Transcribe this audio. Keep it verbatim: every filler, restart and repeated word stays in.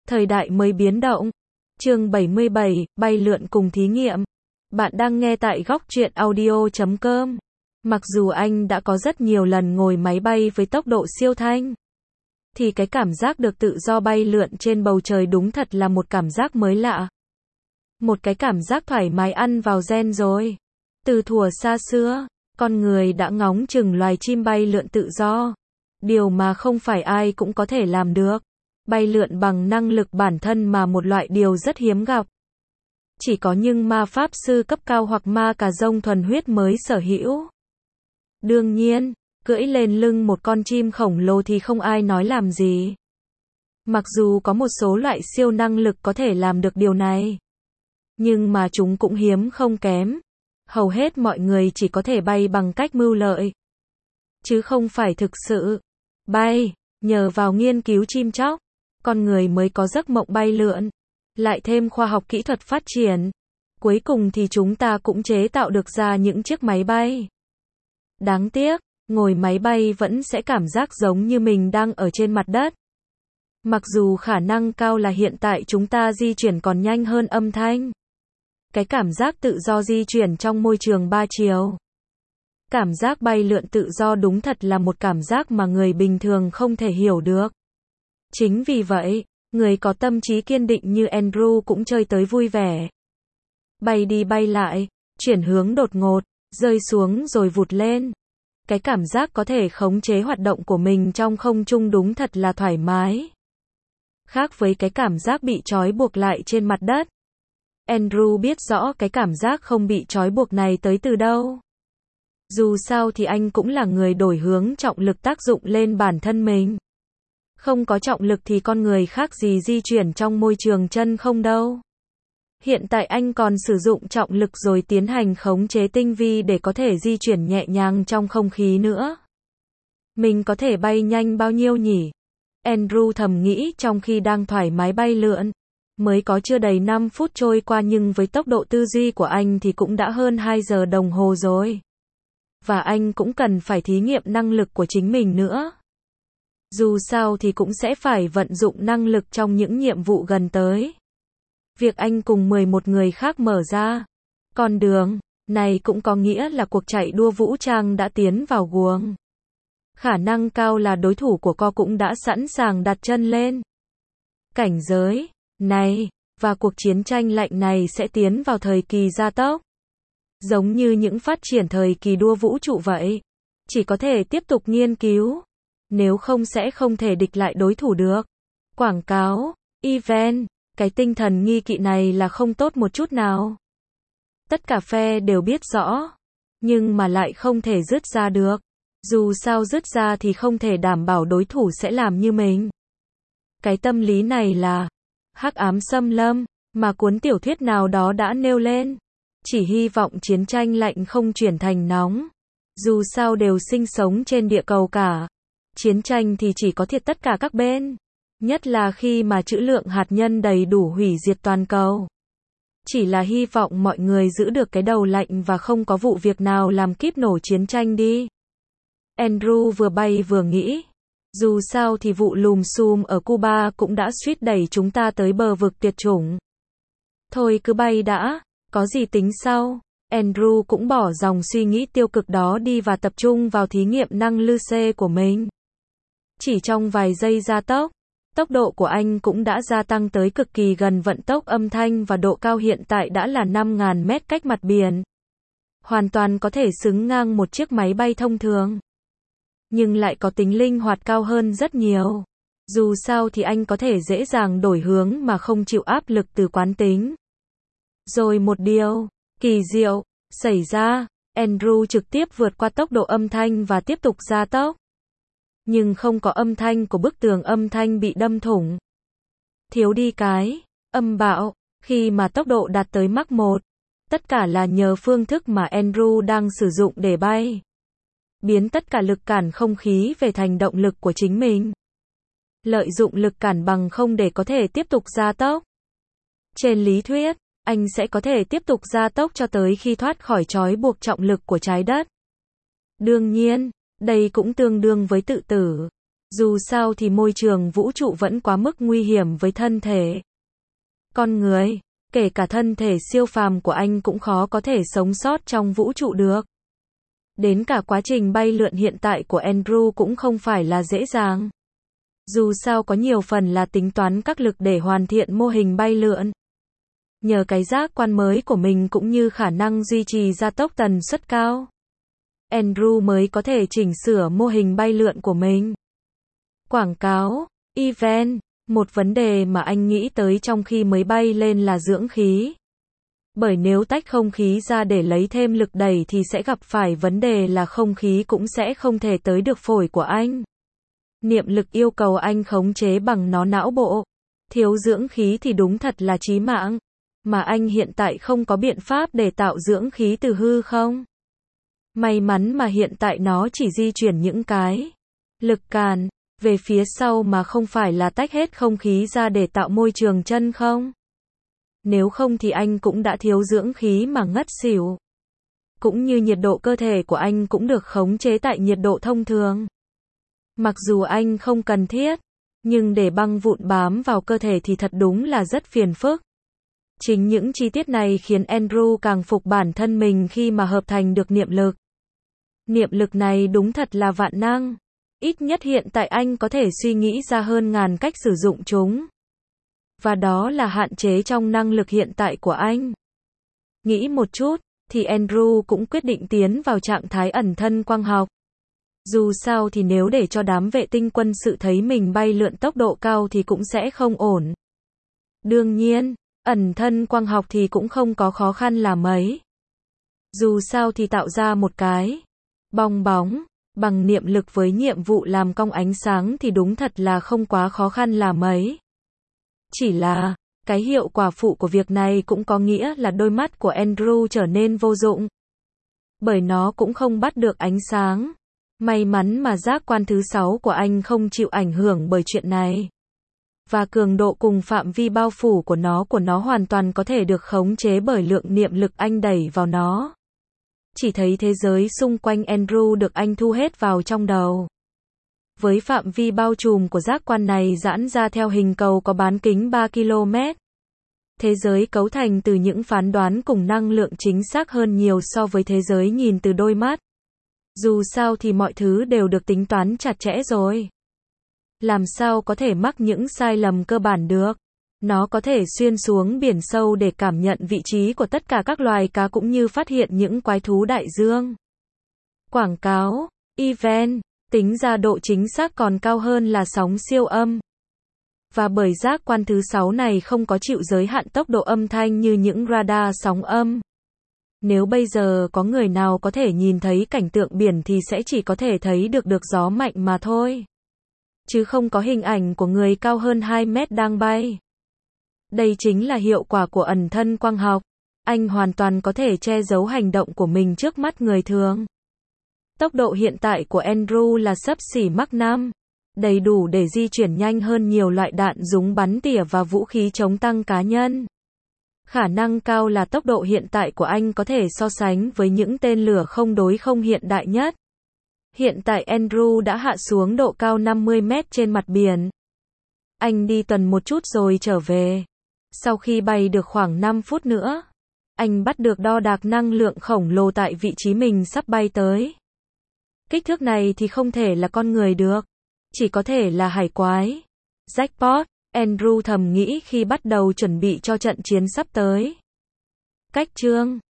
Thời đại mới biến động. Chương bảy mươi bảy, bay lượn cùng thí nghiệm. Bạn đang nghe tại góc truyện audio chấm com. Mặc dù anh đã có rất nhiều lần ngồi máy bay với tốc độ siêu thanh, thì cái cảm giác được tự do bay lượn trên bầu trời đúng thật là một cảm giác mới lạ. Một cái cảm giác thoải mái ăn vào gen rồi. Từ thuở xa xưa, con người đã ngóng chừng loài chim bay lượn tự do. Điều mà không phải ai cũng có thể làm được. Bay lượn bằng năng lực bản thân mà một loại điều rất hiếm gặp. Chỉ có những ma pháp sư cấp cao hoặc ma cà rông thuần huyết mới sở hữu. Đương nhiên, cưỡi lên lưng một con chim khổng lồ thì không ai nói làm gì. Mặc dù có một số loại siêu năng lực có thể làm được điều này, nhưng mà chúng cũng hiếm không kém. Hầu hết mọi người chỉ có thể bay bằng cách mưu lợi, chứ không phải thực sự bay. Nhờ vào nghiên cứu chim chóc, con người mới có giấc mộng bay lượn. Lại thêm khoa học kỹ thuật phát triển, cuối cùng thì chúng ta cũng chế tạo được ra những chiếc máy bay. Đáng tiếc, ngồi máy bay vẫn sẽ cảm giác giống như mình đang ở trên mặt đất. Mặc dù khả năng cao là hiện tại chúng ta di chuyển còn nhanh hơn âm thanh. Cái cảm giác tự do di chuyển trong môi trường ba chiều. Cảm giác bay lượn tự do đúng thật là một cảm giác mà người bình thường không thể hiểu được. Chính vì vậy, người có tâm trí kiên định như Andrew cũng chơi tới vui vẻ. Bay đi bay lại, chuyển hướng đột ngột, rơi xuống rồi vụt lên. Cái cảm giác có thể khống chế hoạt động của mình trong không trung đúng thật là thoải mái. Khác với cái cảm giác bị trói buộc lại trên mặt đất. Andrew biết rõ cái cảm giác không bị trói buộc này tới từ đâu. Dù sao thì anh cũng là người đổi hướng trọng lực tác dụng lên bản thân mình. Không có trọng lực thì con người khác gì di chuyển trong môi trường chân không đâu. Hiện tại anh còn sử dụng trọng lực rồi tiến hành khống chế tinh vi để có thể di chuyển nhẹ nhàng trong không khí nữa. Mình có thể bay nhanh bao nhiêu nhỉ? Andrew thầm nghĩ trong khi đang thoải mái bay lượn. Mới có chưa đầy năm phút trôi qua nhưng với tốc độ tư duy của anh thì cũng đã hơn hai giờ đồng hồ rồi. Và anh cũng cần phải thí nghiệm năng lực của chính mình nữa. Dù sao thì cũng sẽ phải vận dụng năng lực trong những nhiệm vụ gần tới. Việc anh cùng mười một người khác mở ra con đường này cũng có nghĩa là cuộc chạy đua vũ trang đã tiến vào guồng. Khả năng cao là đối thủ của co cũng đã sẵn sàng đặt chân lên cảnh giới này, và cuộc chiến tranh lạnh này sẽ tiến vào thời kỳ gia tốc. Giống như những phát triển thời kỳ đua vũ trụ vậy. Chỉ có thể tiếp tục nghiên cứu. Nếu không sẽ không thể địch lại đối thủ được. Quảng cáo, event, cái tinh thần nghi kỵ này là không tốt một chút nào. Tất cả phe đều biết rõ. Nhưng mà lại không thể dứt ra được. Dù sao dứt ra thì không thể đảm bảo đối thủ sẽ làm như mình. Cái tâm lý này là hắc ám xâm lâm, mà cuốn tiểu thuyết nào đó đã nêu lên. Chỉ hy vọng chiến tranh lạnh không chuyển thành nóng. Dù sao đều sinh sống trên địa cầu cả. Chiến tranh thì chỉ có thiệt tất cả các bên. Nhất là khi mà trữ lượng hạt nhân đầy đủ hủy diệt toàn cầu. Chỉ là hy vọng mọi người giữ được cái đầu lạnh và không có vụ việc nào làm kíp nổ chiến tranh đi. Andrew vừa bay vừa nghĩ. Dù sao thì vụ lùm xùm ở Cuba cũng đã suýt đẩy chúng ta tới bờ vực tuyệt chủng. Thôi cứ bay đã, có gì tính sau. Andrew cũng bỏ dòng suy nghĩ tiêu cực đó đi và tập trung vào thí nghiệm năng lực C của mình. Chỉ trong vài giây gia tốc, tốc độ của anh cũng đã gia tăng tới cực kỳ gần vận tốc âm thanh và độ cao hiện tại đã là năm nghìn mét cách mặt biển. Hoàn toàn có thể xứng ngang một chiếc máy bay thông thường. Nhưng lại có tính linh hoạt cao hơn rất nhiều. Dù sao thì anh có thể dễ dàng đổi hướng mà không chịu áp lực từ quán tính. Rồi một điều kỳ diệu xảy ra, Andrew trực tiếp vượt qua tốc độ âm thanh và tiếp tục gia tốc. Nhưng không có âm thanh của bức tường âm thanh bị đâm thủng. Thiếu đi cái âm bạo khi mà tốc độ đạt tới Mach một. Tất cả là nhờ phương thức mà Andrew đang sử dụng để bay. Biến tất cả lực cản không khí về thành động lực của chính mình. Lợi dụng lực cản bằng không để có thể tiếp tục gia tốc. Trên lý thuyết, anh sẽ có thể tiếp tục gia tốc cho tới khi thoát khỏi trói buộc trọng lực của trái đất. Đương nhiên, đây cũng tương đương với tự tử. Dù sao thì môi trường vũ trụ vẫn quá mức nguy hiểm với thân thể con người, kể cả thân thể siêu phàm của anh cũng khó có thể sống sót trong vũ trụ được. Đến cả quá trình bay lượn hiện tại của Andrew cũng không phải là dễ dàng. Dù sao có nhiều phần là tính toán các lực để hoàn thiện mô hình bay lượn. Nhờ cái giác quan mới của mình cũng như khả năng duy trì gia tốc tần suất cao, Andrew mới có thể chỉnh sửa mô hình bay lượn của mình. Quảng cáo, event, một vấn đề mà anh nghĩ tới trong khi mới bay lên là dưỡng khí. Bởi nếu tách không khí ra để lấy thêm lực đẩy thì sẽ gặp phải vấn đề là không khí cũng sẽ không thể tới được phổi của anh. Niệm lực yêu cầu anh khống chế bằng nó não bộ. Thiếu dưỡng khí thì đúng thật là chí mạng. Mà anh hiện tại không có biện pháp để tạo dưỡng khí từ hư không. May mắn mà hiện tại nó chỉ di chuyển những cái lực càn về phía sau mà không phải là tách hết không khí ra để tạo môi trường chân không. Nếu không thì anh cũng đã thiếu dưỡng khí mà ngất xỉu. Cũng như nhiệt độ cơ thể của anh cũng được khống chế tại nhiệt độ thông thường. Mặc dù anh không cần thiết, nhưng để băng vụn bám vào cơ thể thì thật đúng là rất phiền phức. Chính những chi tiết này khiến Andrew càng phục bản thân mình khi mà hợp thành được niệm lực. Niệm lực này đúng thật là vạn năng. Ít nhất hiện tại anh có thể suy nghĩ ra hơn ngàn cách sử dụng chúng. Và đó là hạn chế trong năng lực hiện tại của anh. Nghĩ một chút, thì Andrew cũng quyết định tiến vào trạng thái ẩn thân quang học. Dù sao thì nếu để cho đám vệ tinh quân sự thấy mình bay lượn tốc độ cao thì cũng sẽ không ổn. Đương nhiên, ẩn thân quang học thì cũng không có khó khăn là mấy. Dù sao thì tạo ra một cái bong bóng bằng niệm lực với nhiệm vụ làm cong ánh sáng thì đúng thật là không quá khó khăn là mấy. Chỉ là, cái hiệu quả phụ của việc này cũng có nghĩa là đôi mắt của Andrew trở nên vô dụng. Bởi nó cũng không bắt được ánh sáng. May mắn mà giác quan thứ sáu của anh không chịu ảnh hưởng bởi chuyện này. Và cường độ cùng phạm vi bao phủ của nó của nó hoàn toàn có thể được khống chế bởi lượng niệm lực anh đẩy vào nó. Chỉ thấy thế giới xung quanh Andrew được anh thu hết vào trong đầu. Với phạm vi bao trùm của giác quan này giãn ra theo hình cầu có bán kính ba ki lô mét. Thế giới cấu thành từ những phán đoán cùng năng lượng chính xác hơn nhiều so với thế giới nhìn từ đôi mắt. Dù sao thì mọi thứ đều được tính toán chặt chẽ rồi. Làm sao có thể mắc những sai lầm cơ bản được. Nó có thể xuyên xuống biển sâu để cảm nhận vị trí của tất cả các loài cá cũng như phát hiện những quái thú đại dương. Quảng cáo, event, tính ra độ chính xác còn cao hơn là sóng siêu âm. Và bởi giác quan thứ sáu này không có chịu giới hạn tốc độ âm thanh như những radar sóng âm. Nếu bây giờ có người nào có thể nhìn thấy cảnh tượng biển thì sẽ chỉ có thể thấy được được gió mạnh mà thôi. Chứ không có hình ảnh của người cao hơn hai mét đang bay. Đây chính là hiệu quả của ẩn thân quang học. Anh hoàn toàn có thể che giấu hành động của mình trước mắt người thường. Tốc độ hiện tại của Andrew là xấp xỉ Mach năm. Đầy đủ để di chuyển nhanh hơn nhiều loại đạn súng bắn tỉa và vũ khí chống tăng cá nhân. Khả năng cao là tốc độ hiện tại của anh có thể so sánh với những tên lửa không đối không hiện đại nhất. Hiện tại Andrew đã hạ xuống độ cao năm mươi mét trên mặt biển. Anh đi tuần một chút rồi trở về. Sau khi bay được khoảng năm phút nữa, anh bắt được đo đạc năng lượng khổng lồ tại vị trí mình sắp bay tới. Kích thước này thì không thể là con người được. Chỉ có thể là hải quái. Jackpot, Andrew thầm nghĩ khi bắt đầu chuẩn bị cho trận chiến sắp tới. Cách chương